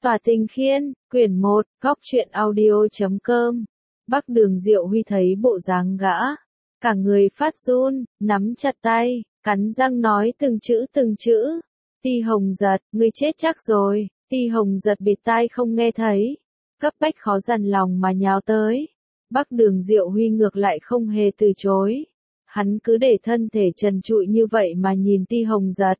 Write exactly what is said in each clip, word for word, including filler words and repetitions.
Tỏa Tình Khiên, quyển một, góc truyện audio chấm com. Bắc Đường Diệu Huy thấy bộ dáng gã, cả người phát run, nắm chặt tay, cắn răng nói từng chữ từng chữ. Ti Hồng Giật, ngươi chết chắc rồi. Ti Hồng Giật bịt tai không nghe thấy, cấp bách khó dằn lòng mà nhào tới. Bắc Đường Diệu Huy ngược lại không hề từ chối. Hắn cứ để thân thể trần trụi như vậy mà nhìn Ti Hồng Giật.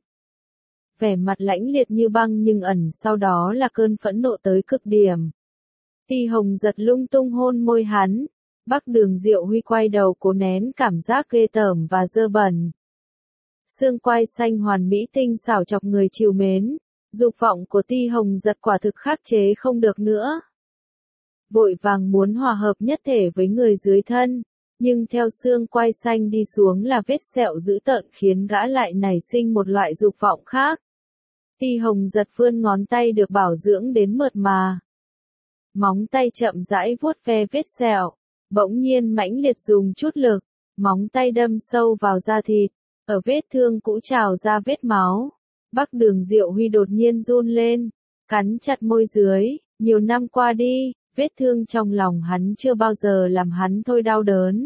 Vẻ mặt lãnh liệt như băng nhưng ẩn sau đó là cơn phẫn nộ tới cực điểm. Ti Hồng Giật lung tung hôn môi hắn. Bắc Đường Diệu Huy quay đầu cố nén cảm giác ghê tởm và dơ bẩn. Xương quai xanh hoàn mỹ tinh xảo chọc người trìu mến. Dục vọng của Ti Hồng Giật quả thực khắc chế không được nữa. Vội vàng muốn hòa hợp nhất thể với người dưới thân. Nhưng theo xương quai xanh đi xuống là vết sẹo dữ tợn khiến gã lại nảy sinh một loại dục vọng khác. Ti Hồng Giật vươn ngón tay được bảo dưỡng đến mượt mà. Móng tay chậm rãi vuốt ve vết sẹo. Bỗng nhiên mãnh liệt dùng chút lực. Móng tay đâm sâu vào da thịt. Ở vết thương cũ trào ra vết máu. Bắc Đường Diệu Huy đột nhiên run lên. Cắn chặt môi dưới. Nhiều năm qua đi, vết thương trong lòng hắn chưa bao giờ làm hắn thôi đau đớn.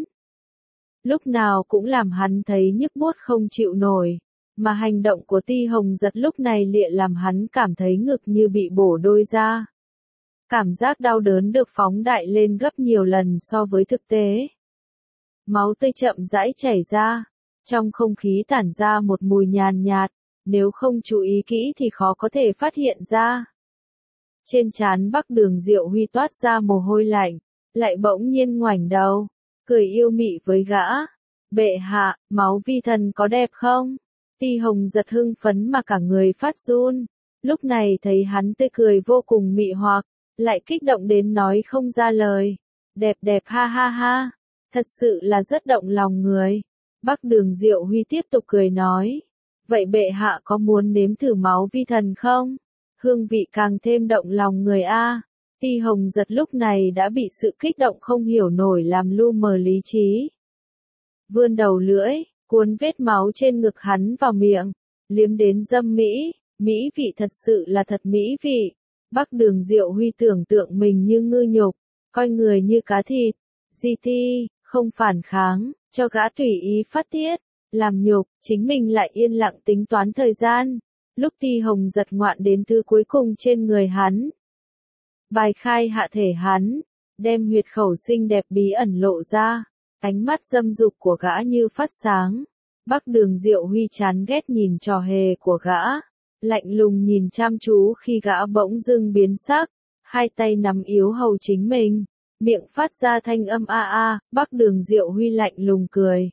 Lúc nào cũng làm hắn thấy nhức buốt không chịu nổi. Mà hành động của Ti Hồng Giật lúc này lịa làm hắn cảm thấy ngực như bị bổ đôi ra. Cảm giác đau đớn được phóng đại lên gấp nhiều lần so với thực tế. Máu tươi chậm rãi chảy ra. Trong không khí tản ra một mùi nhàn nhạt. Nếu không chú ý kỹ thì khó có thể phát hiện ra. Trên trán Bắc Đường Diệu Huy toát ra mồ hôi lạnh. Lại bỗng nhiên ngoảnh đầu. Cười yêu mị với gã. Bệ hạ, máu vi thần có đẹp không? Ti Hồng Giật hưng phấn mà cả người phát run. Lúc này thấy hắn tươi cười vô cùng mị hoặc. Lại kích động đến nói không ra lời. Đẹp đẹp ha ha ha. Thật sự là rất động lòng người. Bắc Đường Diệu Huy tiếp tục cười nói. Vậy bệ hạ có muốn nếm thử máu vi thần không? Hương vị càng thêm động lòng người a. Ti Hồng Giật lúc này đã bị sự kích động không hiểu nổi làm lu mờ lý trí. Vươn đầu lưỡi, cuốn vết máu trên ngực hắn vào miệng, liếm đến dâm mỹ, mỹ vị thật sự là thật mỹ vị. Bắc Đường Diệu Huy tưởng tượng mình như ngư nhục, coi người như cá thịt. Di Ti, không phản kháng, cho gã tùy ý phát tiết, làm nhục, chính mình lại yên lặng tính toán thời gian. Lúc Ti Hồng Giật ngoạn đến thứ cuối cùng trên người hắn. Bài khai hạ thể hắn, đem huyệt khẩu xinh đẹp bí ẩn lộ ra, ánh mắt dâm dục của gã như phát sáng. Bắc Đường Diệu Huy chán ghét nhìn trò hề của gã, lạnh lùng nhìn chăm chú khi gã bỗng dưng biến sắc, hai tay nắm yếu hầu chính mình, miệng phát ra thanh âm a a. Bắc Đường Diệu Huy lạnh lùng cười.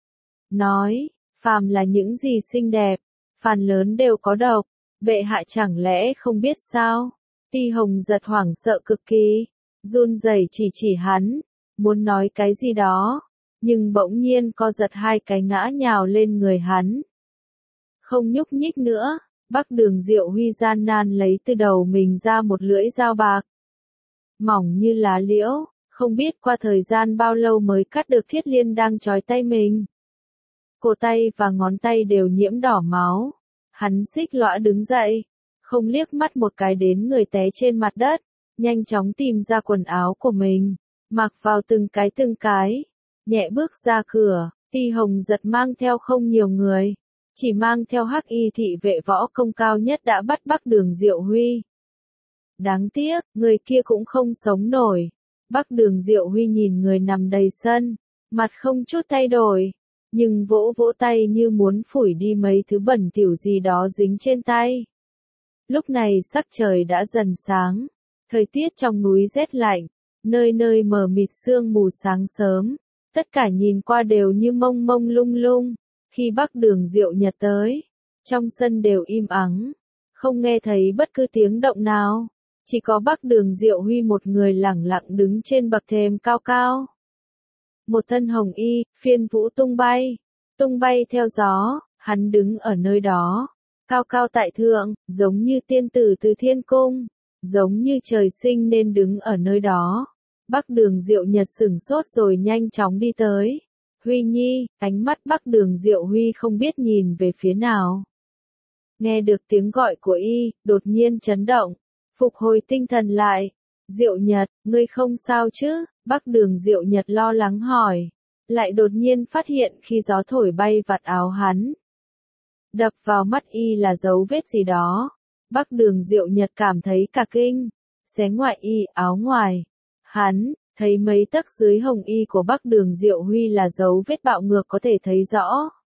Nói, phàm là những gì xinh đẹp, phần lớn đều có độc, bệ hạ chẳng lẽ không biết sao? Ti Hồng Giật hoảng sợ cực kỳ, run rẩy chỉ chỉ hắn, muốn nói cái gì đó, nhưng bỗng nhiên co giật hai cái ngã nhào lên người hắn. Không nhúc nhích nữa, Bắc Đường Diệu Huy gian nan lấy từ đầu mình ra một lưỡi dao bạc. Mỏng như lá liễu, không biết qua thời gian bao lâu mới cắt được thiết liên đang trói tay mình. Cổ tay và ngón tay đều nhiễm đỏ máu. Hắn xích lõa đứng dậy, không liếc mắt một cái đến người té trên mặt đất, nhanh chóng tìm ra quần áo của mình, mặc vào từng cái từng cái, nhẹ bước ra cửa. Ti Hồng Giật mang theo không nhiều người, chỉ mang theo hắc y thị vệ võ công cao nhất đã bắt Bắc Đường Diệu Huy. Đáng tiếc, người kia cũng không sống nổi. Bắc Đường Diệu Huy nhìn người nằm đầy sân, mặt không chút thay đổi. Nhưng vỗ vỗ tay như muốn phủi đi mấy thứ bẩn thỉu gì đó dính trên tay. Lúc này sắc trời đã dần sáng, thời tiết trong núi rét lạnh, nơi nơi mờ mịt sương mù sáng sớm, tất cả nhìn qua đều như mông mông lung lung. Khi Bắc Đường Diệu Nhật tới, trong sân đều im ắng, không nghe thấy bất cứ tiếng động nào, chỉ có Bắc Đường Diệu Huy một người lẳng lặng đứng trên bậc thềm cao cao. Một thân hồng y, phiên vũ tung bay, tung bay theo gió, hắn đứng ở nơi đó, cao cao tại thượng, giống như tiên tử từ thiên cung, giống như trời sinh nên đứng ở nơi đó. Bắc Đường Diệu Nhật sửng sốt rồi nhanh chóng đi tới. Huy Nhi, ánh mắt Bắc Đường Diệu Huy không biết nhìn về phía nào. Nghe được tiếng gọi của y, đột nhiên chấn động, Phục hồi tinh thần lại. Diệu Nhật, ngươi không sao chứ? Bắc Đường Diệu Nhật lo lắng hỏi. Lại đột nhiên phát hiện khi gió thổi bay vạt áo hắn. Đập vào mắt y là dấu vết gì đó. Bắc Đường Diệu Nhật cảm thấy cả kinh. Xé ngoại y áo ngoài. Hắn, thấy mấy tấc dưới hồng y của Bắc Đường Diệu Huy là dấu vết bạo ngược có thể thấy rõ.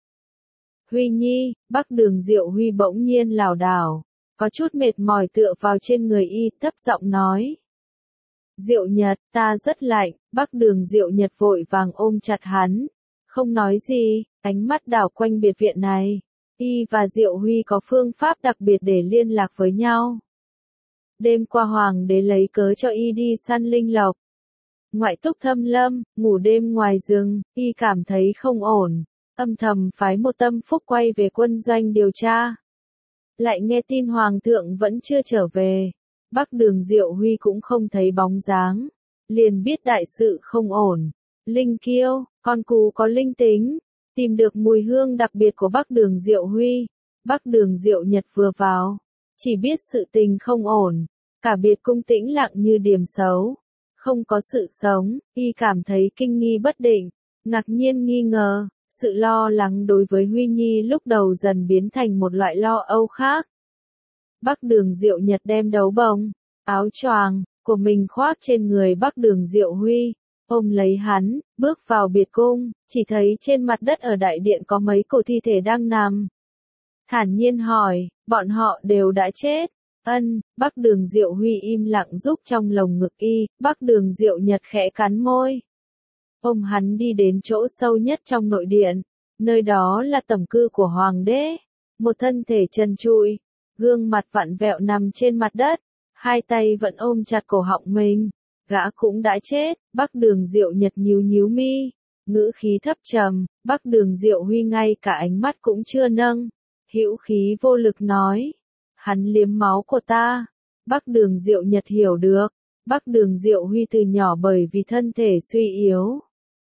Huy Nhi, Bắc Đường Diệu Huy bỗng nhiên lảo đảo. Có chút mệt mỏi tựa vào trên người y, thấp giọng nói. Diệu Nhật, ta rất lạnh. Bắc Đường Diệu Nhật vội vàng ôm chặt hắn. Không nói gì, ánh mắt đảo quanh biệt viện này. Y và Diệu Huy có phương pháp đặc biệt để liên lạc với nhau. Đêm qua hoàng đế lấy cớ cho y đi săn linh lộc. Ngoại túc thâm lâm, ngủ đêm ngoài rừng, y cảm thấy không ổn. Âm thầm phái một tâm phúc quay về quân doanh điều tra. Lại nghe tin hoàng thượng vẫn chưa trở về. Bắc Đường Diệu Huy cũng không thấy bóng dáng. Liền biết đại sự không ổn. Linh kiêu, con cú có linh tính. Tìm được mùi hương đặc biệt của Bắc Đường Diệu Huy. Bắc Đường Diệu Nhật vừa vào. Chỉ biết sự tình không ổn. Cả biệt cung tĩnh lặng như điềm xấu. Không có sự sống, y cảm thấy kinh nghi bất định. Ngạc nhiên nghi ngờ. Sự lo lắng đối với Huy Nhi lúc đầu dần biến thành một loại lo âu khác. Bắc Đường Diệu Nhật đem đấu bồng, áo choàng của mình khoác trên người Bắc Đường Diệu Huy, ôm lấy hắn, bước vào biệt cung, chỉ thấy trên mặt đất ở đại điện có mấy cổ thi thể đang nằm. Thản nhiên hỏi, bọn họ đều đã chết. Ân, Bắc Đường Diệu Huy im lặng giúp trong lồng ngực y, Bắc Đường Diệu Nhật khẽ cắn môi. Ôm hắn đi đến chỗ sâu nhất trong nội điện, nơi đó là tẩm cư của hoàng đế. Một thân thể trần trụi, gương mặt vặn vẹo nằm trên mặt đất, hai tay vẫn ôm chặt cổ họng mình. Gã cũng đã chết. Bắc Đường Diệu Nhật nhíu nhíu mi, ngữ khí thấp trầm. Bắc Đường Diệu Huy ngay cả ánh mắt cũng chưa nâng, hữu khí vô lực nói, hắn liếm máu của ta. Bắc Đường Diệu Nhật hiểu được, Bắc Đường Diệu Huy từ nhỏ bởi vì thân thể suy yếu,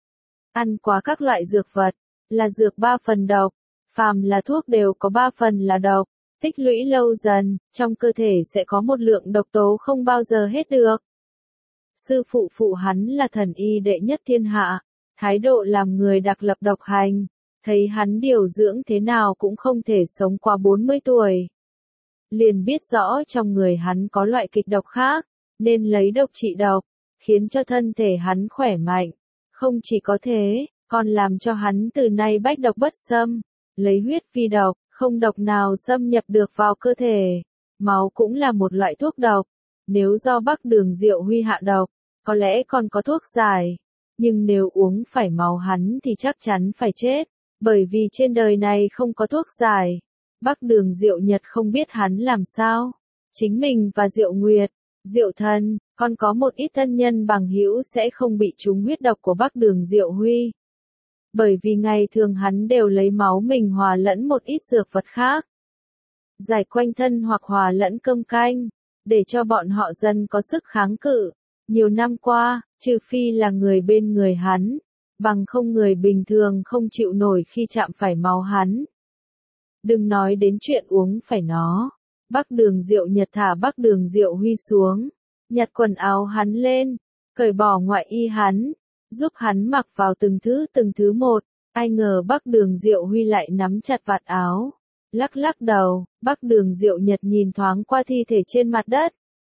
ăn quá các loại dược vật, là dược ba phần độc, phàm là thuốc đều có ba phần là độc, tích lũy lâu dần, trong cơ thể sẽ có một lượng độc tố không bao giờ hết được. Sư phụ phụ hắn là thần y đệ nhất thiên hạ, thái độ làm người đặc lập độc hành, thấy hắn điều dưỡng thế nào cũng không thể sống qua bốn mươi tuổi. Liền biết rõ trong người hắn có loại kịch độc khác, nên lấy độc trị độc, khiến cho thân thể hắn khỏe mạnh. Không chỉ có thế, còn làm cho hắn từ nay bách độc bất xâm, lấy huyết vi độc, không độc nào xâm nhập được vào cơ thể. Máu cũng là một loại thuốc độc, nếu do Bắc Đường Diệu Huy hạ độc, có lẽ còn có thuốc giải, nhưng nếu uống phải máu hắn thì chắc chắn phải chết, bởi vì trên đời này không có thuốc giải. Bắc Đường Diệu Nhật không biết hắn làm sao, chính mình và Diệu Nguyệt, Diệu Thần, còn có một ít thân nhân bằng hữu sẽ không bị trúng huyết độc của Bắc Đường Diệu Huy. Bởi vì ngày thường hắn đều lấy máu mình hòa lẫn một ít dược vật khác, giải quanh thân hoặc hòa lẫn cơm canh, để cho bọn họ dần có sức kháng cự. Nhiều năm qua, trừ phi là người bên người hắn, bằng không người bình thường không chịu nổi khi chạm phải máu hắn. Đừng nói đến chuyện uống phải nó. Bắc Đường Diệu Nhật thả Bắc Đường Diệu Huy xuống, nhặt quần áo hắn lên, cởi bỏ ngoại y hắn, giúp hắn mặc vào từng thứ từng thứ một. Ai ngờ Bắc Đường Diệu Huy lại nắm chặt vạt áo, lắc lắc đầu. Bắc Đường Diệu Nhật nhìn thoáng qua thi thể trên mặt đất,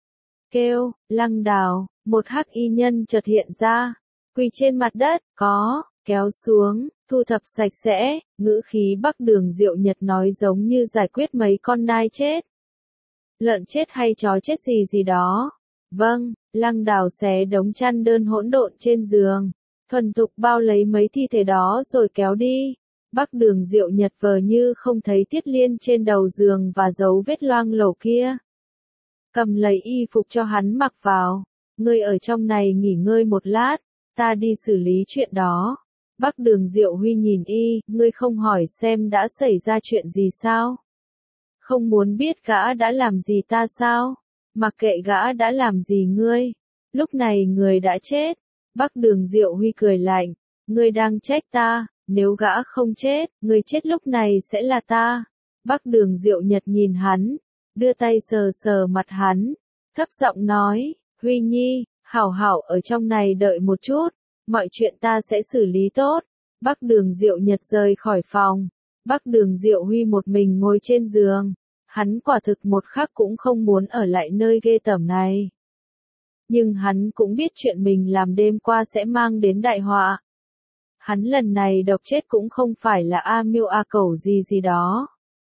kêu, Lăng Đào. Một hắc y nhân chợt hiện ra, quỳ trên mặt đất, có, kéo xuống, thu thập sạch sẽ. Ngữ khí Bắc Đường Diệu Nhật nói giống như giải quyết mấy con nai chết, lợn chết hay chó chết gì gì đó. Vâng. Lăng Đào xé đống chăn đơn hỗn độn trên giường, thuần thục bao lấy mấy thi thể đó rồi kéo đi. Bắc Đường Diệu Nhật vờ như không thấy Tiết Liên trên đầu giường và dấu vết loang lổ kia, cầm lấy y phục cho hắn mặc vào. Ngươi ở trong này nghỉ ngơi một lát, ta đi xử lý chuyện đó. Bắc Đường Diệu Huy nhìn y, ngươi không hỏi xem đã xảy ra chuyện gì sao? Không muốn biết gã đã làm gì ta sao? Mặc kệ gã đã làm gì ngươi, lúc này người đã chết. Bắc Đường Diệu Huy cười lạnh, ngươi đang trách ta, nếu gã không chết, người chết lúc này sẽ là ta. Bắc Đường Diệu Nhật nhìn hắn, đưa tay sờ sờ mặt hắn, thấp giọng nói, Huy Nhi, hảo hảo ở trong này đợi một chút, mọi chuyện ta sẽ xử lý tốt. Bắc Đường Diệu Nhật rời khỏi phòng, Bắc Đường Diệu Huy một mình ngồi trên giường, hắn quả thực một khắc cũng không muốn ở lại nơi ghê tởm này. Nhưng hắn cũng biết chuyện mình làm đêm qua sẽ mang đến đại họa. Hắn lần này độc chết cũng không phải là A Miêu A Cẩu gì gì đó.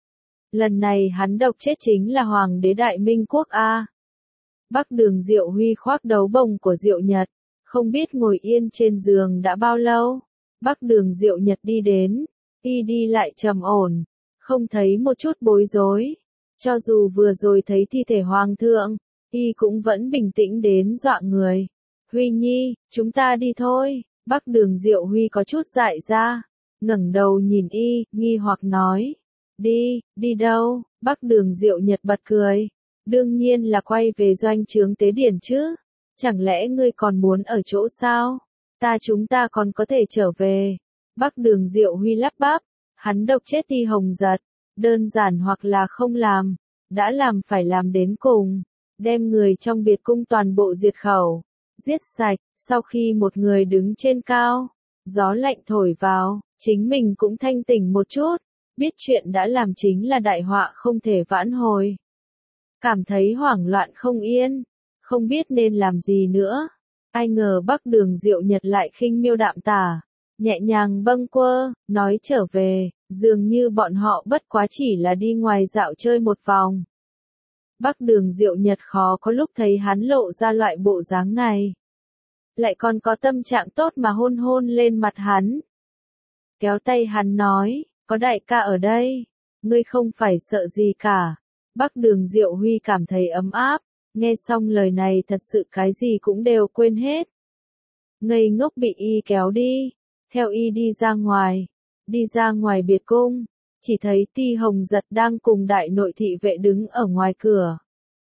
Lần này hắn độc chết chính là Hoàng đế Đại Minh Quốc A. Bắc Đường Diệu Huy khoác đấu bồng của Diệu Nhật, không biết ngồi yên trên giường đã bao lâu. Bắc Đường Diệu Nhật đi đến, y đi lại trầm ổn, không thấy một chút bối rối. Cho dù vừa rồi thấy thi thể Hoàng thượng, y cũng vẫn bình tĩnh đến dọa người. Huy Nhi, chúng ta đi thôi. Bắc Đường Diệu Huy có chút dại ra, ngẩng đầu nhìn y, nghi hoặc nói. Đi, đi đâu? Bắc Đường Diệu Nhật bật cười. Đương nhiên là quay về doanh trướng Tế Điển chứ. Chẳng lẽ ngươi còn muốn ở chỗ sao? Ta chúng ta còn có thể trở về. Bắc Đường Diệu Huy lắp bắp. Hắn độc chết Ti Hồng Giật. Đơn giản hoặc là không làm. Đã làm phải làm đến cùng. Đem người trong biệt cung toàn bộ diệt khẩu. Giết sạch. Sau khi một người đứng trên cao. Gió lạnh thổi vào. Chính mình cũng thanh tỉnh một chút. Biết chuyện đã làm chính là đại họa không thể vãn hồi. Cảm thấy hoảng loạn không yên. Không biết nên làm gì nữa. Ai ngờ Bắc Đường Diệu Nhật lại khinh miêu đạm tả. Nhẹ nhàng bâng quơ, nói trở về, dường như bọn họ bất quá chỉ là đi ngoài dạo chơi một vòng. Bắc Đường Diệu Nhật khó có lúc thấy hắn lộ ra loại bộ dáng này. Lại còn có tâm trạng tốt mà hôn hôn lên mặt hắn. Kéo tay hắn nói, có đại ca ở đây, ngươi không phải sợ gì cả. Bắc Đường Diệu Huy cảm thấy ấm áp, nghe xong lời này thật sự cái gì cũng đều quên hết. Ngây ngốc bị y kéo đi, theo y đi ra ngoài, đi ra ngoài biệt cung, chỉ thấy Ti Hồng Giật đang cùng đại nội thị vệ đứng ở ngoài cửa.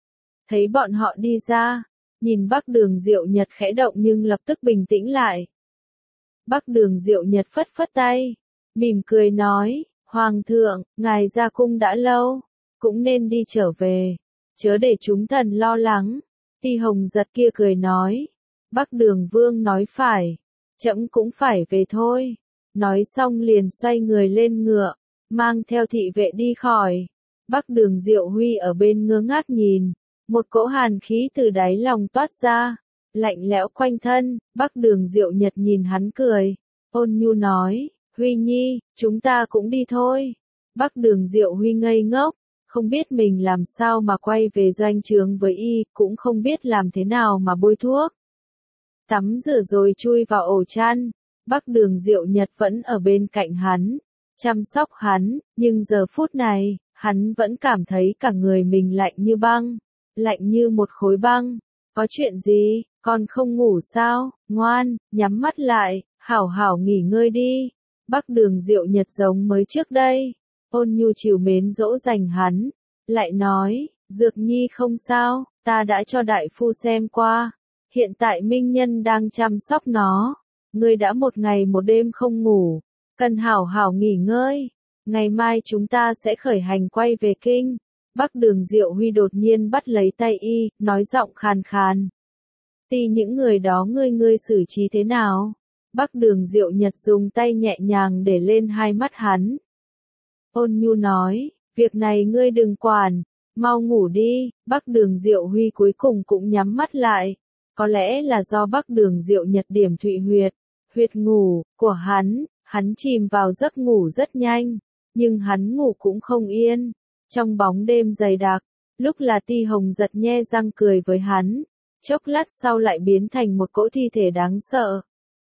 Thấy bọn họ đi ra, nhìn Bắc Đường Diệu Nhật khẽ động nhưng lập tức bình tĩnh lại. Bắc Đường Diệu Nhật phất phất tay, mỉm cười nói, Hoàng thượng, ngài ra cung đã lâu, cũng nên đi trở về, chớ để chúng thần lo lắng. Ti Hồng Giật kia cười nói, Bắc Đường Vương nói phải, trẫm cũng phải về thôi. Nói xong liền xoay người lên ngựa, mang theo thị vệ đi khỏi. Bắc Đường Diệu Huy ở bên ngơ ngác nhìn, một cỗ hàn khí từ đáy lòng toát ra, lạnh lẽo quanh thân. Bắc Đường Diệu Nhật nhìn hắn cười, ôn nhu nói, Huy Nhi, chúng ta cũng đi thôi. Bắc Đường Diệu Huy ngây ngốc, không biết mình làm sao mà quay về doanh trướng với y, cũng không biết làm thế nào mà bôi thuốc. Tắm rửa rồi chui vào ổ chăn, Bắc Đường Diệu Nhật vẫn ở bên cạnh hắn, chăm sóc hắn, nhưng giờ phút này, hắn vẫn cảm thấy cả người mình lạnh như băng, lạnh như một khối băng. Có chuyện gì, con không ngủ sao? Ngoan, nhắm mắt lại, hảo hảo nghỉ ngơi đi. Bắc Đường Diệu Nhật giống mới trước đây, ôn nhu trìu mến dỗ dành hắn, lại nói, Dược Nhi không sao, ta đã cho đại phu xem qua, hiện tại Minh Nhân đang chăm sóc nó, ngươi đã một ngày một đêm không ngủ, cần hảo hảo nghỉ ngơi, ngày mai chúng ta sẽ khởi hành quay về kinh. Bắc Đường Diệu Huy đột nhiên bắt lấy tay y, nói giọng khàn khàn. Ti những người đó ngươi ngươi xử trí thế nào? Bắc Đường Diệu Nhật dùng tay nhẹ nhàng để lên hai mắt hắn. Ôn nhu nói, việc này ngươi đừng quản, mau ngủ đi. Bắc Đường Diệu Huy cuối cùng cũng nhắm mắt lại. Có lẽ là do Bắc Đường Diệu Nhật điểm thụy huyệt, huyệt ngủ của hắn, hắn chìm vào giấc ngủ rất nhanh, nhưng hắn ngủ cũng không yên. Trong bóng đêm dày đặc, lúc là Ti Hồng Giật nhe răng cười với hắn, chốc lát sau lại biến thành một cỗ thi thể đáng sợ.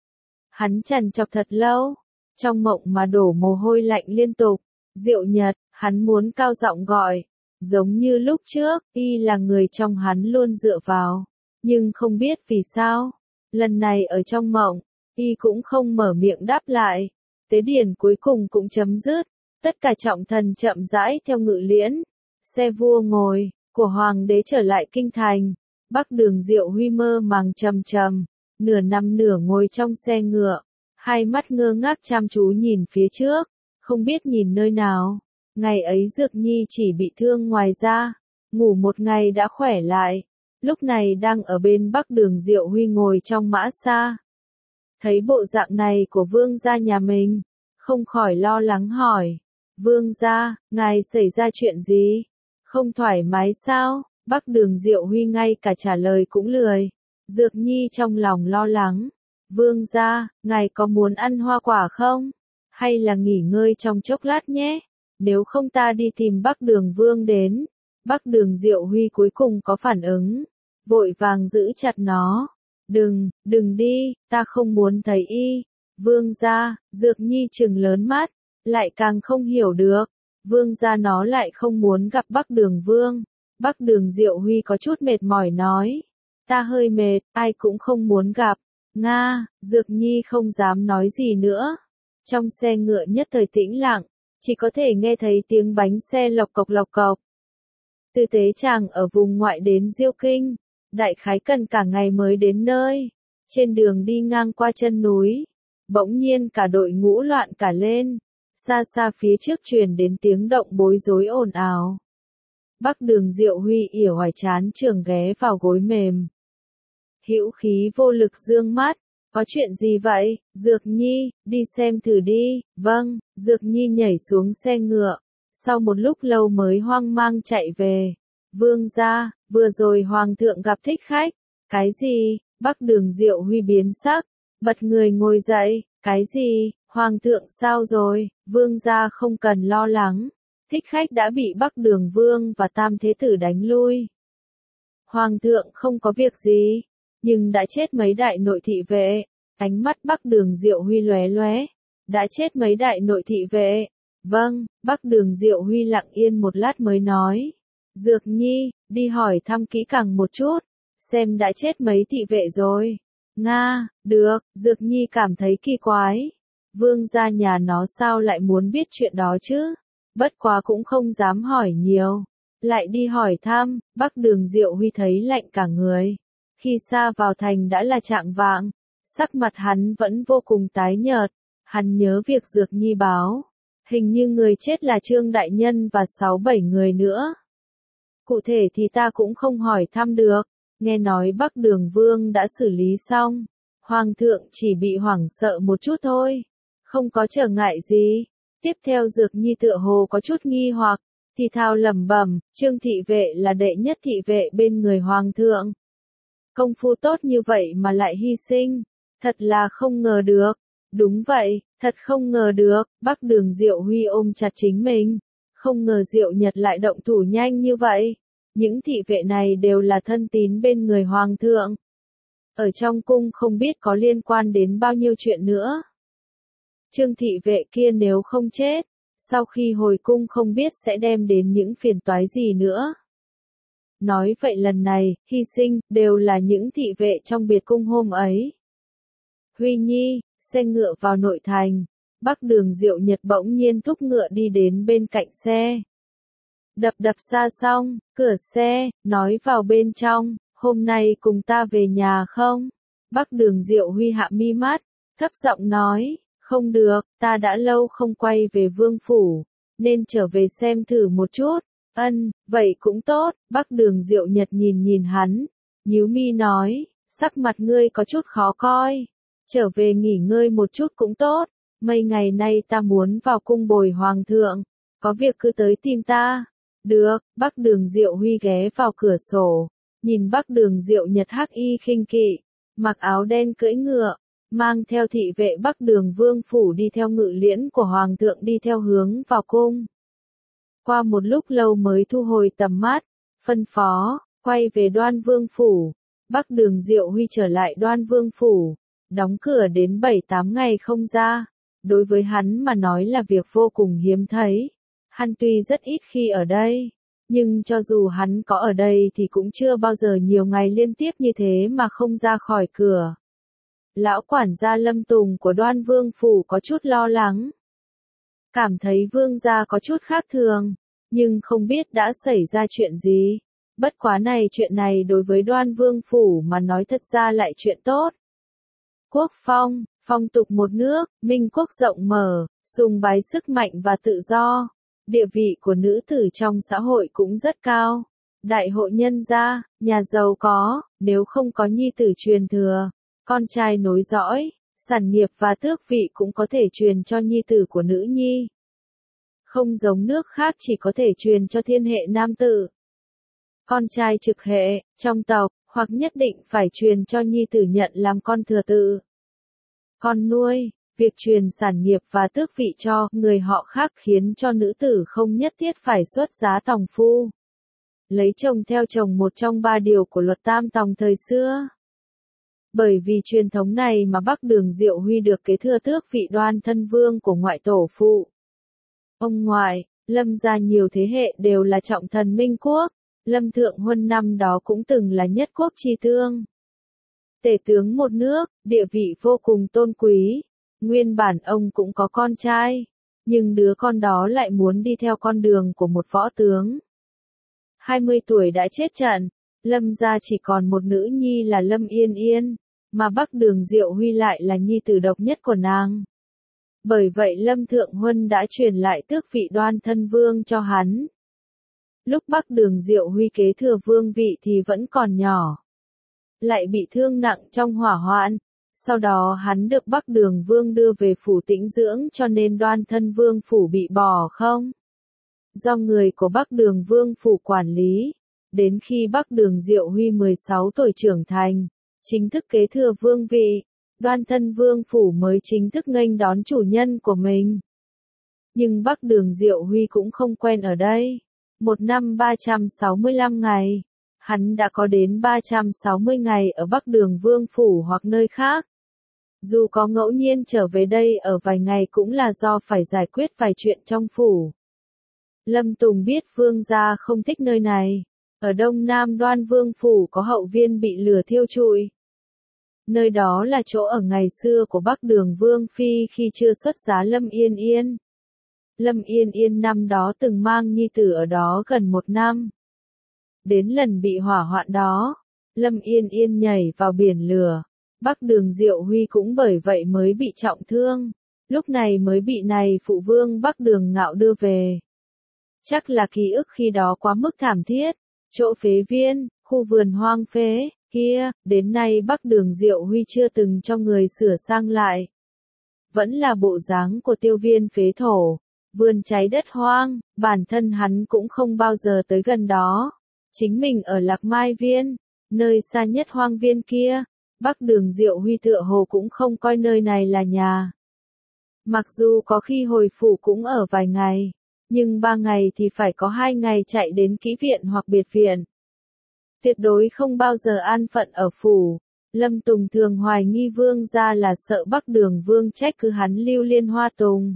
Hắn trằn trọc thật lâu, trong mộng mà đổ mồ hôi lạnh liên tục. Diệu Nhật, hắn muốn cao giọng gọi, giống như lúc trước, y là người trong hắn luôn dựa vào, nhưng không biết vì sao, lần này ở trong mộng, y cũng không mở miệng đáp lại. Tế điển cuối cùng cũng chấm dứt, tất cả trọng thần chậm rãi theo ngự liễn, xe vua ngồi, của hoàng đế trở lại kinh thành. Bắc Đường Diệu Huy mơ màng trầm trầm, nửa nằm nửa ngồi trong xe ngựa, hai mắt ngơ ngác chăm chú nhìn phía trước, không biết nhìn nơi nào. Ngày ấy Dược Nhi chỉ bị thương ngoài da, ngủ một ngày đã khỏe lại, lúc này đang ở bên Bắc Đường Diệu Huy ngồi trong mã xa. Thấy bộ dạng này của vương gia nhà mình, không khỏi lo lắng hỏi. Vương gia, ngài xảy ra chuyện gì? Không thoải mái sao? Bắc Đường Diệu Huy ngay cả trả lời cũng lười. Dược Nhi trong lòng lo lắng. Vương gia, ngài có muốn ăn hoa quả không? Hay là nghỉ ngơi trong chốc lát nhé? Nếu không ta đi tìm Bắc Đường Vương đến. Bắc Đường Diệu Huy cuối cùng có phản ứng. Vội vàng giữ chặt nó. Đừng, đừng đi, ta không muốn thấy y. Vương gia, Dược Nhi trừng lớn mắt, lại càng không hiểu được. Vương gia nó lại không muốn gặp Bắc Đường Vương. Bắc Đường Diệu Huy có chút mệt mỏi nói. Ta hơi mệt, ai cũng không muốn gặp. Nga, Dược Nhi không dám nói gì nữa. Trong xe ngựa nhất thời tĩnh lặng, chỉ có thể nghe thấy tiếng bánh xe lộc cộc lộc cộc. Tư tế chàng ở vùng ngoại đến Diêu Kinh, đại khái cần cả ngày mới đến nơi. Trên đường đi ngang qua chân núi, bỗng nhiên cả đội ngũ loạn cả lên. Xa xa phía trước truyền đến tiếng động bối rối ồn ào. Bắc Đường Diệu Huy yểu hoài chán trường ghé vào gối mềm. Hữu khí vô lực dương mắt. Có chuyện gì vậy? Dược Nhi, đi xem thử đi. Vâng, Dược Nhi nhảy xuống xe ngựa. Sau một lúc lâu mới hoang mang chạy về. Vương gia, vừa rồi Hoàng thượng gặp thích khách. Cái gì? Bắc Đường Diệu Huy biến sắc. Bật người ngồi dậy. Cái gì? Hoàng thượng sao rồi? Vương gia không cần lo lắng. Thích khách đã bị Bắc Đường Vương và Tam Thế Tử đánh lui. Hoàng thượng không có việc gì, nhưng đã chết mấy đại nội thị vệ. Ánh mắt Bắc Đường Diệu Huy lóe lóe. Đã chết mấy đại nội thị vệ. Vâng, Bắc Đường Diệu Huy lặng yên một lát mới nói. Dược Nhi, đi hỏi thăm kỹ càng một chút, xem đã chết mấy thị vệ rồi. Nga, được, Dược Nhi cảm thấy kỳ quái. Vương gia nhà nó sao lại muốn biết chuyện đó chứ? Bất quá cũng không dám hỏi nhiều. Lại đi hỏi thăm, Bắc Đường Diệu Huy thấy lạnh cả người. Khi xa vào thành đã là trạng vạng, sắc mặt hắn vẫn vô cùng tái nhợt. Hắn nhớ việc Dược Nhi báo. Hình như người chết là Trương Đại Nhân và sáu bảy người nữa. Cụ thể thì ta cũng không hỏi thăm được. Nghe nói Bắc Đường Vương đã xử lý xong. Hoàng thượng chỉ bị hoảng sợ một chút thôi. Không có trở ngại gì. Tiếp theo Dược Nhi tựa hồ có chút nghi hoặc. Thì thào lẩm bẩm, Trương thị vệ là đệ nhất thị vệ bên người Hoàng thượng. Công phu tốt như vậy mà lại hy sinh. Thật là không ngờ được. Đúng vậy, thật không ngờ được. Bắc Đường Diệu Huy ôm chặt chính mình. Không ngờ Diệu Nhật lại động thủ nhanh như vậy. Những thị vệ này đều là thân tín bên người Hoàng thượng. Ở trong cung không biết có liên quan đến bao nhiêu chuyện nữa. Trương thị vệ kia nếu không chết, sau khi hồi cung không biết sẽ đem đến những phiền toái gì nữa. Nói vậy lần này, hy sinh, đều là những thị vệ trong biệt cung hôm ấy. Huy Nhi, xe ngựa vào nội thành. Bắc Đường Diệu Nhật bỗng nhiên thúc ngựa đi đến bên cạnh xe. Đập đập xa xong, cửa xe, nói vào bên trong, hôm nay cùng ta về nhà không? Bắc Đường Diệu Huy hạ mi mắt, thấp giọng nói, không được, ta đã lâu không quay về vương phủ, nên trở về xem thử một chút. Ân, vậy cũng tốt. Bắc Đường Diệu Nhật nhìn nhìn hắn, nhíu mi nói, sắc mặt ngươi có chút khó coi. Trở về nghỉ ngơi một chút cũng tốt. Mấy ngày nay ta muốn vào cung bồi Hoàng thượng. Có việc cứ tới tìm ta. Được, Bắc Đường Diệu Huy ghé vào cửa sổ. Nhìn Bắc Đường Diệu Nhật hắc y khinh kỵ. Mặc áo đen cưỡi ngựa. Mang theo thị vệ Bắc Đường Vương phủ đi theo ngự liễn của Hoàng thượng đi theo hướng vào cung. Qua một lúc lâu mới thu hồi tầm mắt. Phân phó, quay về Đoan Vương phủ. Bắc Đường Diệu Huy trở lại Đoan Vương phủ. Đóng cửa đến bảy tám ngày không ra. Đối với hắn mà nói là việc vô cùng hiếm thấy. Hắn tuy rất ít khi ở đây, nhưng cho dù hắn có ở đây thì cũng chưa bao giờ nhiều ngày liên tiếp như thế mà không ra khỏi cửa. Lão quản gia Lâm Tùng của Đoan Vương phủ có chút lo lắng. Cảm thấy vương gia có chút khác thường, nhưng không biết đã xảy ra chuyện gì. Bất quá này chuyện này đối với Đoan Vương phủ mà nói thật ra lại chuyện tốt. Quốc phong, phong tục một nước, minh quốc rộng mở, sùng bái sức mạnh và tự do. Địa vị của nữ tử trong xã hội cũng rất cao. đại hội nhân gia, nhà giàu có, nếu không có nhi tử truyền thừa, con trai nối dõi, sản nghiệp và tước vị cũng có thể truyền cho nhi tử của nữ nhi. Không giống nước khác chỉ có thể truyền cho thiên hệ nam tử. Con trai trực hệ, trong tộc, hoặc nhất định phải truyền cho nhi tử nhận làm con thừa tự. Con nuôi, việc truyền sản nghiệp và tước vị cho người họ khác khiến cho nữ tử không nhất thiết phải xuất giá tòng phu. Lấy chồng theo chồng một trong ba điều của luật tam tòng thời xưa. Bởi vì truyền thống này mà Bắc Đường Diệu Huy được kế thừa tước vị Đoan Thân Vương của ngoại tổ phụ. Ông ngoại, Lâm gia nhiều thế hệ đều là trọng thần Minh Quốc, Lâm Thượng Huân năm đó cũng từng là nhất quốc chi tương. Tể tướng một nước, địa vị vô cùng tôn quý, nguyên bản ông cũng có con trai, nhưng đứa con đó lại muốn đi theo con đường của một võ tướng. hai mươi tuổi đã chết trận, Lâm gia chỉ còn một nữ nhi là Lâm Yên Yên, mà Bắc Đường Diệu Huy lại là nhi tử độc nhất của nàng. Bởi vậy Lâm Thượng Huân đã truyền lại tước vị Đoan Thân Vương cho hắn. Lúc Bắc Đường Diệu Huy kế thừa vương vị thì vẫn còn nhỏ, lại bị thương nặng trong hỏa hoạn. Sau đó hắn được Bắc Đường Vương đưa về phủ tĩnh dưỡng cho nên Đoan Thân Vương phủ bị bỏ không. Do người của Bắc Đường Vương phủ quản lý, đến khi Bắc Đường Diệu Huy mười sáu tuổi trưởng thành, chính thức kế thừa vương vị, Đoan Thân Vương phủ mới chính thức nghênh đón chủ nhân của mình. Nhưng Bắc Đường Diệu Huy cũng không quen ở đây. Một năm ba trăm sáu mươi lăm ngày, hắn đã có đến ba trăm sáu mươi ngày ở Bắc Đường Vương phủ hoặc nơi khác. Dù có ngẫu nhiên trở về đây ở vài ngày cũng là do phải giải quyết vài chuyện trong phủ. Lâm Tùng biết vương gia không thích nơi này. Ở Đông Nam Đoan Vương phủ có hậu viên bị lửa thiêu trụi. Nơi đó là chỗ ở ngày xưa của Bắc Đường Vương phi khi chưa xuất giá Lâm Yên Yên. Lâm Yên Yên năm đó từng mang nhi tử ở đó gần một năm. Đến lần bị hỏa hoạn đó, Lâm Yên Yên nhảy vào biển lửa. Bắc Đường Diệu Huy cũng bởi vậy mới bị trọng thương. Lúc này mới bị này phụ vương Bắc Đường Ngạo đưa về. Chắc là ký ức khi đó quá mức thảm thiết. Chỗ phế viên, khu vườn hoang phế, kia, đến nay Bắc Đường Diệu Huy chưa từng cho người sửa sang lại. Vẫn là bộ dáng của tiêu viên phế thổ, vườn cháy đất hoang, bản thân hắn cũng không bao giờ tới gần đó. Chính mình ở Lạc Mai Viên, nơi xa nhất hoang viên kia, Bắc Đường Diệu Huy tựa hồ cũng không coi nơi này là nhà. Mặc dù có khi hồi phủ cũng ở vài ngày, nhưng ba ngày thì phải có hai ngày chạy đến kỹ viện hoặc biệt viện. Tuyệt đối không bao giờ an phận ở phủ. Lâm Tùng thường hoài nghi vương gia là sợ Bắc Đường Vương trách cứ hắn lưu liên hoa tùng.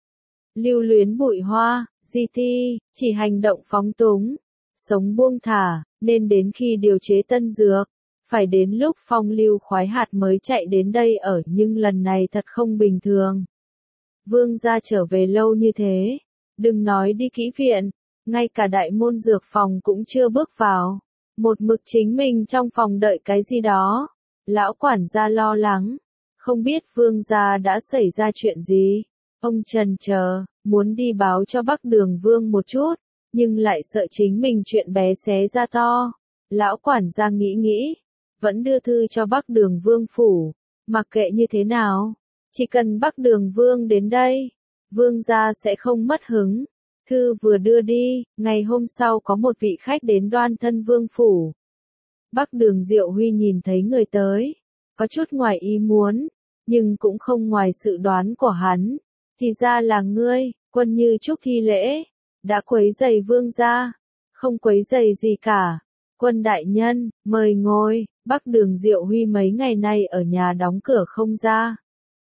Lưu luyến bụi hoa, di ti, chỉ hành động phóng túng, sống buông thả, nên đến khi điều chế tân dược, phải đến lúc phong lưu khoái hạt mới chạy đến đây ở, nhưng lần này thật không bình thường. Vương gia trở về lâu như thế, đừng nói đi kỹ viện, ngay cả đại môn dược phòng cũng chưa bước vào, một mực chính mình trong phòng đợi cái gì đó. Lão quản gia lo lắng, không biết vương gia đã xảy ra chuyện gì. Ông trần chờ, muốn đi báo cho Bắc Đường Vương một chút, nhưng lại sợ chính mình chuyện bé xé ra to. Lão quản gia nghĩ nghĩ, vẫn đưa thư cho Bắc Đường Vương phủ, mặc kệ như thế nào, chỉ cần Bắc Đường Vương đến đây, vương gia sẽ không mất hứng. Thư vừa đưa đi, ngày hôm sau có một vị khách đến Đoan Thân Vương phủ. Bắc Đường Diệu Huy nhìn thấy người tới, có chút ngoài ý muốn, nhưng cũng không ngoài sự đoán của hắn. Thì ra là ngươi, Quân Như Trúc thi lễ, đã quấy rầy vương gia. Không quấy rầy gì cả. Quân đại nhân, mời ngồi. Bắc Đường Diệu Huy mấy ngày nay ở nhà đóng cửa không ra.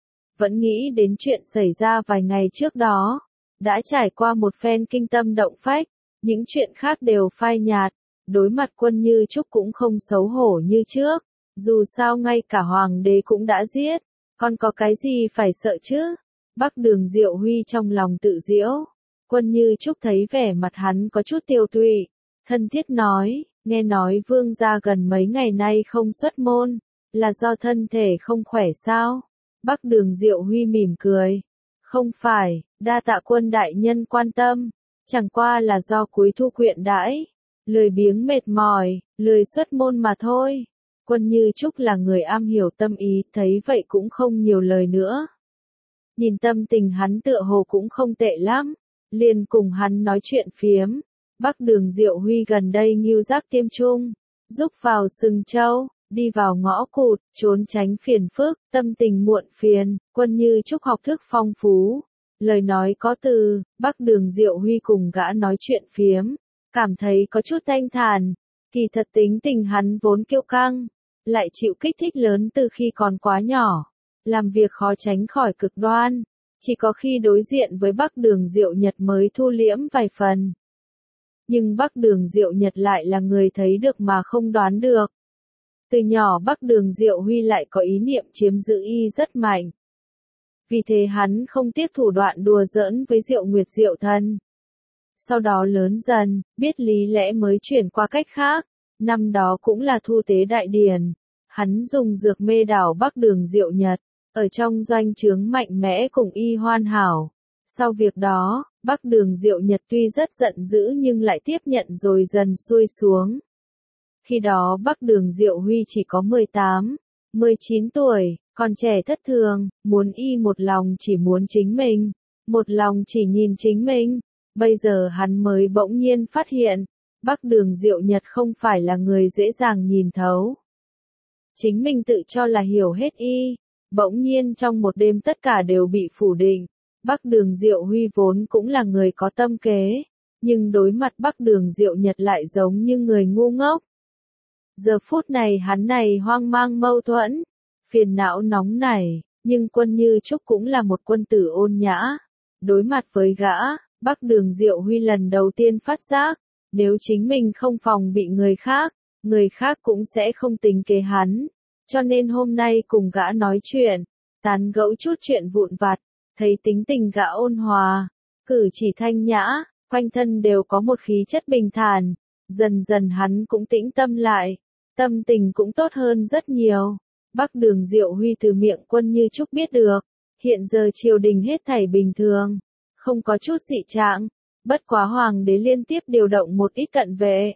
Vẫn nghĩ đến chuyện xảy ra vài ngày trước đó. Đã trải qua một phen kinh tâm động phách, những chuyện khác đều phai nhạt. Đối mặt Quân Như Trúc cũng không xấu hổ như trước. Dù sao ngay cả hoàng đế cũng đã giết, còn có cái gì phải sợ chứ? Bắc Đường Diệu Huy trong lòng tự giễu. Quân Như Trúc thấy vẻ mặt hắn có chút tiêu tụy, thân thiết nói, nghe nói vương gia gần mấy ngày nay không xuất môn, là do thân thể không khỏe sao? Bắc Đường Diệu Huy mỉm cười, không phải, đa tạ Quân đại nhân quan tâm, chẳng qua là do cuối thu quyện đãi, lười biếng mệt mỏi, lười xuất môn mà thôi. Quân Như Trúc là người am hiểu tâm ý, thấy vậy cũng không nhiều lời nữa. Nhìn tâm tình hắn tựa hồ cũng không tệ lắm, liền cùng hắn nói chuyện phiếm. Bắc Đường Diệu Huy gần đây ngưu giác tiêm trung, rúc vào sừng châu, đi vào ngõ cụt, trốn tránh phiền phức, tâm tình muộn phiền. Quân Như Trúc học thức phong phú, lời nói có từ, Bắc Đường Diệu Huy cùng gã nói chuyện phiếm, cảm thấy có chút thanh thản. Kỳ thật tính tình hắn vốn kiêu căng, lại chịu kích thích lớn từ khi còn quá nhỏ, làm việc khó tránh khỏi cực đoan, chỉ có khi đối diện với Bắc Đường Diệu Nhật mới thu liễm vài phần. Nhưng Bắc Đường Diệu Nhật lại là người thấy được mà không đoán được. Từ nhỏ Bắc Đường Diệu Huy lại có ý niệm chiếm giữ y rất mạnh. Vì thế hắn không tiếc thủ đoạn đùa giỡn với Diệu Nguyệt Diệu Thân. Sau đó lớn dần, biết lý lẽ mới chuyển qua cách khác. Năm đó cũng là thu tế đại điển, hắn dùng dược mê đảo Bắc Đường Diệu Nhật, ở trong doanh trướng mạnh mẽ cùng y hoàn hảo. Sau việc đó, Bắc Đường Diệu Nhật tuy rất giận dữ nhưng lại tiếp nhận rồi dần xuôi xuống. Khi đó Bắc Đường Diệu Huy chỉ có mười tám, mười chín tuổi, còn trẻ thất thường, muốn y một lòng chỉ muốn chính mình, một lòng chỉ nhìn chính mình. Bây giờ hắn mới bỗng nhiên phát hiện, Bắc Đường Diệu Nhật không phải là người dễ dàng nhìn thấu. Chính mình tự cho là hiểu hết y, bỗng nhiên trong một đêm tất cả đều bị phủ định. Bắc Đường Diệu Huy vốn cũng là người có tâm kế, nhưng đối mặt Bắc Đường Diệu Nhật lại giống như người ngu ngốc. Giờ phút này hắn này hoang mang mâu thuẫn, phiền não nóng nảy, nhưng Quân Như Trúc cũng là một quân tử ôn nhã. Đối mặt với gã, Bắc Đường Diệu Huy lần đầu tiên phát giác, nếu chính mình không phòng bị người khác, người khác cũng sẽ không tính kế hắn. Cho nên hôm nay cùng gã nói chuyện, tán gẫu chút chuyện vụn vặt, thấy tính tình gã ôn hòa, cử chỉ thanh nhã, quanh thân đều có một khí chất bình thản. Dần dần hắn cũng tĩnh tâm lại, tâm tình cũng tốt hơn rất nhiều. Bắc Đường Diệu Huy từ miệng Quân Như Trúc biết được, hiện giờ triều đình hết thảy bình thường, không có chút dị trạng, bất quá hoàng đế liên tiếp điều động một ít cận vệ.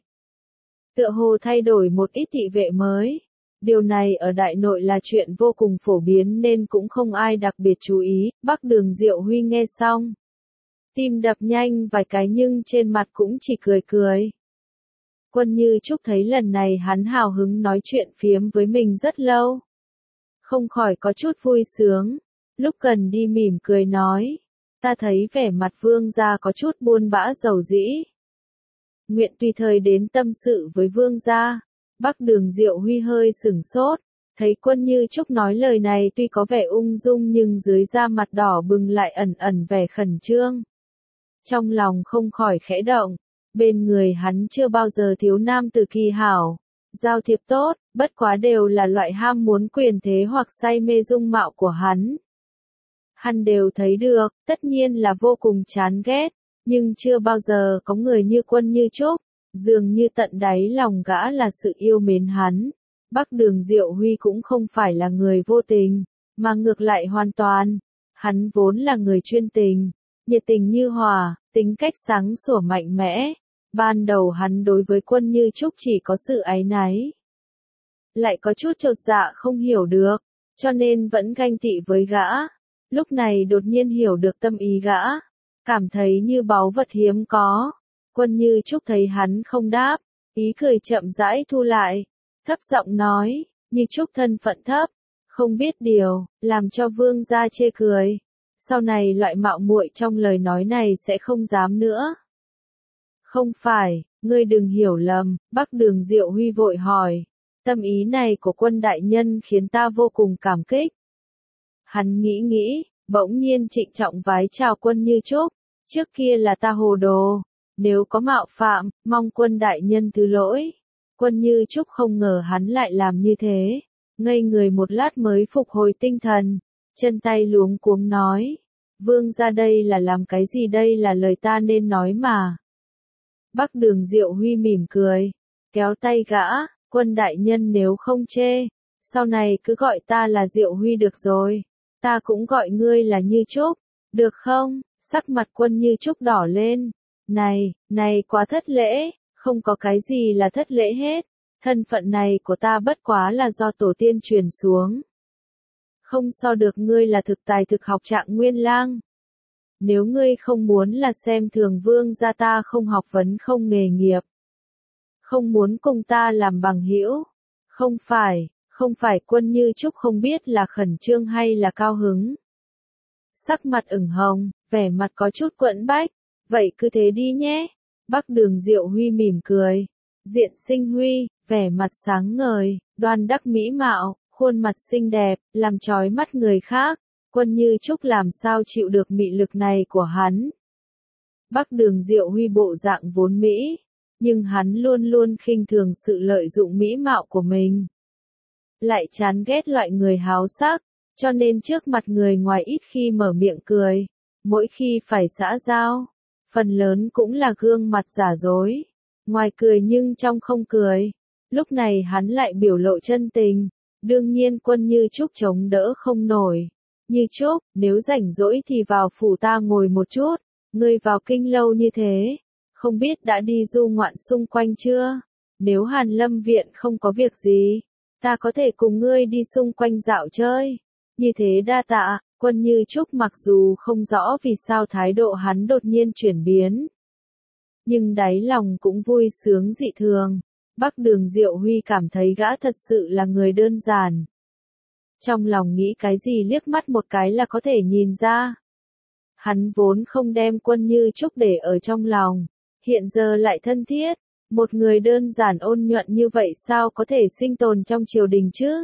Tựa hồ thay đổi một ít thị vệ mới. Điều này ở đại nội là chuyện vô cùng phổ biến nên cũng không ai đặc biệt chú ý. Bắc Đường Diệu Huy nghe xong, tim đập nhanh vài cái nhưng trên mặt cũng chỉ cười cười. Quân Như Trúc thấy lần này hắn hào hứng nói chuyện phiếm với mình rất lâu, không khỏi có chút vui sướng, lúc cần đi mỉm cười nói, ta thấy vẻ mặt vương gia có chút buồn bã dầu dĩ. Nguyện tùy thời đến tâm sự với vương gia. Bắc Đường Diệu Huy hơi sửng sốt, thấy Quân Như Trúc nói lời này tuy có vẻ ung dung nhưng dưới da mặt đỏ bừng lại ẩn ẩn vẻ khẩn trương. Trong lòng không khỏi khẽ động, bên người hắn chưa bao giờ thiếu nam tử kỳ hảo, giao thiệp tốt, bất quá đều là loại ham muốn quyền thế hoặc say mê dung mạo của hắn. Hắn đều thấy được, tất nhiên là vô cùng chán ghét, nhưng chưa bao giờ có người như Quân Như Trúc. Dường như tận đáy lòng gã là sự yêu mến hắn. Bắc Đường Diệu Huy cũng không phải là người vô tình, mà ngược lại hoàn toàn. Hắn vốn là người chuyên tình, nhiệt tình như hỏa, tính cách sáng sủa mạnh mẽ. Ban đầu hắn đối với Quân Như Trúc chỉ có sự áy náy, lại có chút chột dạ không hiểu được, cho nên vẫn ganh tị với gã. Lúc này đột nhiên hiểu được tâm ý gã, cảm thấy như báu vật hiếm có. Quân Như Trúc thấy hắn không đáp, ý cười chậm rãi thu lại, thấp giọng nói, Như Trúc thân phận thấp, không biết điều, làm cho vương gia chê cười. Sau này loại mạo muội trong lời nói này sẽ không dám nữa. Không phải, ngươi đừng hiểu lầm. Bắc Đường Diệu Huy vội hỏi, tâm ý này của Quân đại nhân khiến ta vô cùng cảm kích. Hắn nghĩ nghĩ, bỗng nhiên trịnh trọng vái chào Quân Như Trúc, trước kia là ta hồ đồ. Nếu có mạo phạm, mong Quân đại nhân thứ lỗi. Quân Như Trúc không ngờ hắn lại làm như thế, ngây người một lát mới phục hồi tinh thần, chân tay luống cuống nói, vương ra đây là làm cái gì, đây là lời ta nên nói mà. Bắc Đường Diệu Huy mỉm cười, kéo tay gã, Quân đại nhân nếu không chê, sau này cứ gọi ta là Diệu Huy được rồi, ta cũng gọi ngươi là Như Trúc, được không? Sắc mặt Quân Như Trúc đỏ lên. Này, này quá thất lễ, Không có cái gì là thất lễ hết, thân phận này của ta bất quá là do tổ tiên truyền xuống. Không so được ngươi là thực tài thực học Trạng Nguyên Lang. Nếu ngươi không muốn là xem thường vương gia ta không học vấn không nghề nghiệp. Không muốn cùng ta làm bằng hữu. Không phải, không phải Quân Như Trúc không biết là khẩn trương hay là cao hứng. Sắc mặt ửng hồng, vẻ mặt có chút quẫn bách. Vậy cứ thế đi nhé. Bắc Đường Diệu Huy mỉm cười. Diện Sinh Huy, vẻ mặt sáng ngời, đoan đắc mỹ mạo, khuôn mặt xinh đẹp, làm chói mắt người khác. Quân Như Trúc làm sao chịu được mị lực này của hắn. Bắc Đường Diệu Huy bộ dạng vốn mỹ, nhưng hắn luôn luôn khinh thường sự lợi dụng mỹ mạo của mình. Lại chán ghét loại người háo sắc, cho nên trước mặt người ngoài ít khi mở miệng cười. Mỗi khi phải xã giao, phần lớn cũng là gương mặt giả dối. Ngoài cười nhưng trong không cười. Lúc này hắn lại biểu lộ chân tình. Đương nhiên Quân Như Trúc chống đỡ không nổi. Như Trúc, nếu rảnh rỗi thì vào phủ ta ngồi một chút. Ngươi vào kinh lâu như thế, không biết đã đi du ngoạn xung quanh chưa? Nếu Hàn Lâm viện không có việc gì, ta có thể cùng ngươi đi xung quanh dạo chơi. Như thế đa tạ. Quân Như Trúc mặc dù không rõ vì sao thái độ hắn đột nhiên chuyển biến, nhưng đáy lòng cũng vui sướng dị thường. Bắc Đường Diệu Huy cảm thấy gã thật sự là người đơn giản. Trong lòng nghĩ cái gì liếc mắt một cái là có thể nhìn ra. Hắn vốn không đem Quân Như Trúc để ở trong lòng, hiện giờ lại thân thiết. Một người đơn giản ôn nhuận như vậy sao có thể sinh tồn trong triều đình chứ?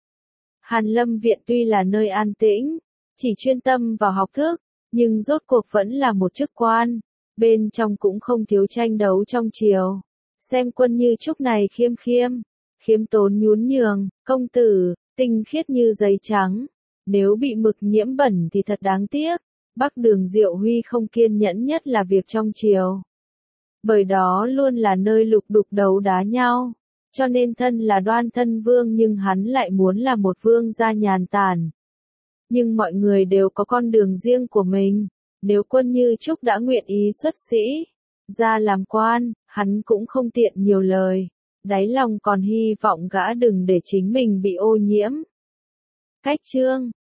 Hàn Lâm viện tuy là nơi an tĩnh, chỉ chuyên tâm vào học thức, nhưng rốt cuộc vẫn là một chức quan. Bên trong cũng không thiếu tranh đấu trong triều. Xem Quân Như Trúc này khiêm khiêm, khiêm tốn nhún nhường, công tử, tinh khiết như giấy trắng. Nếu bị mực nhiễm bẩn thì thật đáng tiếc. Bắc Đường Diệu Huy không kiên nhẫn nhất là việc trong triều. Bởi đó luôn là nơi lục đục đấu đá nhau. Cho nên thân là Đoan thân vương nhưng hắn lại muốn là một vương gia nhàn tản. Nhưng mọi người đều có con đường riêng của mình. Nếu Quân Như Trúc đã nguyện ý xuất sĩ ra làm quan, hắn cũng không tiện nhiều lời. Đáy lòng còn hy vọng gã đừng để chính mình bị ô nhiễm. Cách chương